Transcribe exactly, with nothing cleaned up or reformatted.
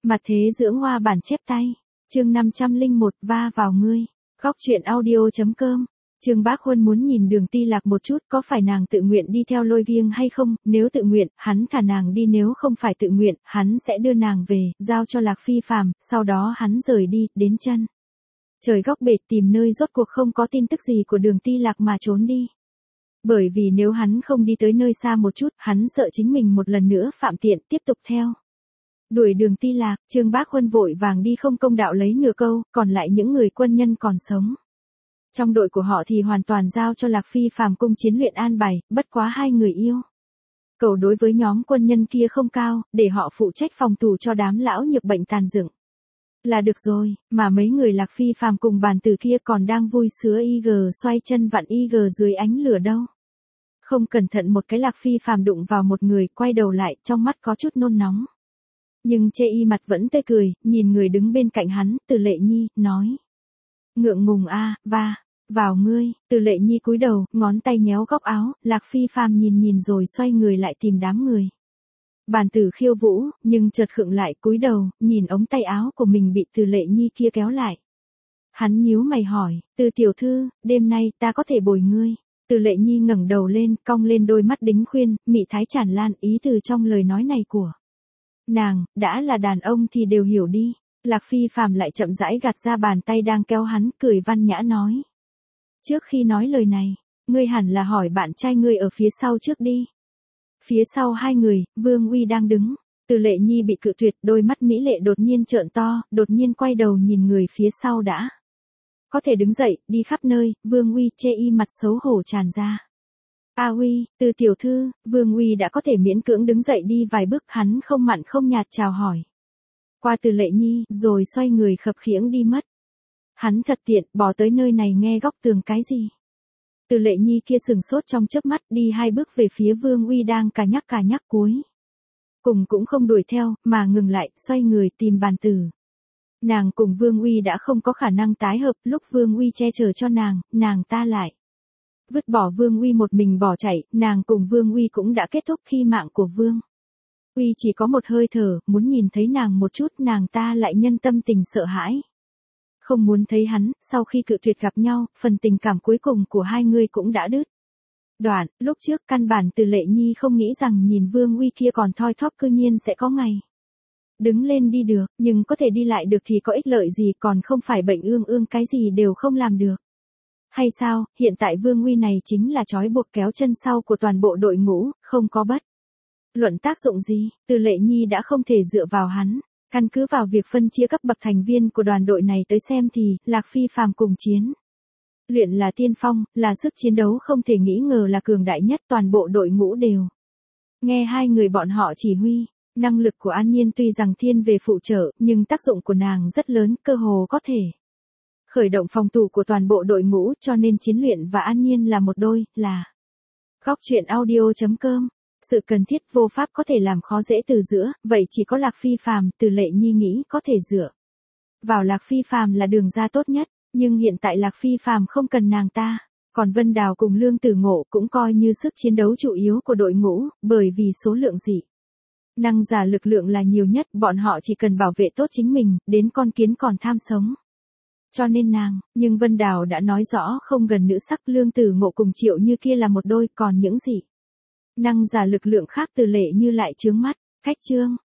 Mặt thế dưỡng hoa bản chép tay. Chương năm trăm lẻ một va vào ngươi. Góc truyện audio.com. Trương Bác Huân muốn nhìn Đường Ti Lạc một chút, có phải nàng tự nguyện đi theo Lôi Kiêng hay không, nếu tự nguyện, hắn thả nàng đi, nếu không phải tự nguyện, hắn sẽ đưa nàng về, giao cho Lạc Phi Phàm, sau đó hắn rời đi, đến chân trời góc bệt tìm nơi rốt cuộc không có tin tức gì của Đường Ti Lạc mà trốn đi. Bởi vì nếu hắn không đi tới nơi xa một chút, hắn sợ chính mình một lần nữa phạm tiện tiếp tục theo đuổi Đường Ti Lạc. Trương Bác Huân vội vàng đi không công đạo lấy nửa câu, còn lại những người quân nhân còn sống trong đội của họ thì hoàn toàn giao cho Lạc Phi Phàm cung chiến luyện an bài, bất quá hai người yêu cầu đối với nhóm quân nhân kia không cao, để họ phụ trách phòng thủ cho đám lão nhược bệnh tàn dựng là được rồi, mà mấy người Lạc Phi Phàm cùng bàn tử kia còn đang vui sướng y gờ xoay chân vặn y gờ dưới ánh lửa đâu. Không cẩn thận một cái Lạc Phi Phàm đụng vào một người, quay đầu lại, trong mắt có chút nôn nóng. Nhưng chê y mặt vẫn tươi cười, nhìn người đứng bên cạnh hắn, Từ Lệ Nhi, nói. Ngượng ngùng a, à, va, vào ngươi. Từ Lệ Nhi cúi đầu, ngón tay nhéo góc áo, Lạc Phi Phàm nhìn nhìn rồi xoay người lại tìm đám người. Bàn tử khiêu vũ, nhưng chợt khựng lại, cúi đầu, nhìn ống tay áo của mình bị Từ Lệ Nhi kia kéo lại. Hắn nhíu mày hỏi, Từ tiểu thư, đêm nay ta có thể bồi ngươi. Từ Lệ Nhi ngẩng đầu lên, cong lên đôi mắt đính khuyên, mị thái tràn lan, ý từ trong lời nói này của nàng, đã là đàn ông thì đều hiểu đi. Lạc Phi Phàm lại chậm rãi gạt ra bàn tay đang kéo hắn, cười văn nhã nói. Trước khi nói lời này, ngươi hẳn là hỏi bạn trai ngươi ở phía sau trước đi. Phía sau hai người, Vương Uy đang đứng. Từ Lệ Nhi bị cự tuyệt, đôi mắt mỹ lệ đột nhiên trợn to, đột nhiên quay đầu nhìn người phía sau đã có thể đứng dậy, đi khắp nơi. Vương Uy chê y mặt xấu hổ tràn ra. A Uy, Từ tiểu thư. Vương Uy đã có thể miễn cưỡng đứng dậy đi vài bước, hắn không mặn không nhạt chào hỏi qua Từ Lệ Nhi, rồi xoay người khập khiễng đi mất. Hắn thật tiện, bỏ tới nơi này nghe góc tường cái gì. Từ Lệ Nhi kia sừng sốt trong chớp mắt, đi hai bước về phía Vương Uy đang cà nhắc cà nhắc cuối cùng cũng không đuổi theo, mà ngừng lại, xoay người tìm bàn tử. Nàng cùng Vương Uy đã không có khả năng tái hợp, lúc Vương Uy che chở cho nàng, nàng ta lại vứt bỏ Vương Uy một mình bỏ chạy, nàng cùng Vương Uy cũng đã kết thúc khi mạng của Vương Uy chỉ có một hơi thở, muốn nhìn thấy nàng một chút, nàng ta lại nhân tâm tình sợ hãi. Không muốn thấy hắn, sau khi cự tuyệt gặp nhau, phần tình cảm cuối cùng của hai người cũng đã đứt đoạn. Lúc trước căn bản Từ Lệ Nhi không nghĩ rằng nhìn Vương Uy kia còn thoi thóp cư nhiên sẽ có ngày đứng lên đi được, nhưng có thể đi lại được thì có ích lợi gì, còn không phải bệnh ương ương cái gì đều không làm được. Hay sao, hiện tại Vương Uy này chính là trói buộc kéo chân sau của toàn bộ đội ngũ, không có bất luận tác dụng gì. Từ Lệ Nhi đã không thể dựa vào hắn. Căn cứ vào việc phân chia cấp bậc thành viên của đoàn đội này tới xem thì, Lạc Phi Phàm cùng chiến luyện là tiên phong, là sức chiến đấu không thể nghĩ ngờ là cường đại nhất, toàn bộ đội ngũ đều nghe hai người bọn họ chỉ huy. Năng lực của An Nhiên tuy rằng thiên về phụ trợ, nhưng tác dụng của nàng rất lớn, cơ hồ có thể khởi động phòng thủ của toàn bộ đội ngũ, cho nên Chiến Luyện và An Nhiên là một đôi, là góc truyện audio.com. Sự cần thiết vô pháp có thể làm khó dễ từ giữa, vậy chỉ có Lạc Phi Phàm. Từ Lệ Nhi nghĩ có thể dựa vào Lạc Phi Phàm là đường ra tốt nhất, nhưng hiện tại Lạc Phi Phàm không cần nàng ta, còn Vân Đào cùng Lương Tử Ngộ cũng coi như sức chiến đấu chủ yếu của đội ngũ, bởi vì số lượng dị năng giả lực lượng là nhiều nhất, bọn họ chỉ cần bảo vệ tốt chính mình, đến con kiến còn tham sống. Cho nên nàng, nhưng Vân Đào đã nói rõ không gần nữ sắc, Lương Tử Ngộ cùng Triệu Như kia là một đôi, còn những gì năng giả lực lượng khác Từ Lệ Như lại chướng mắt. Cách chương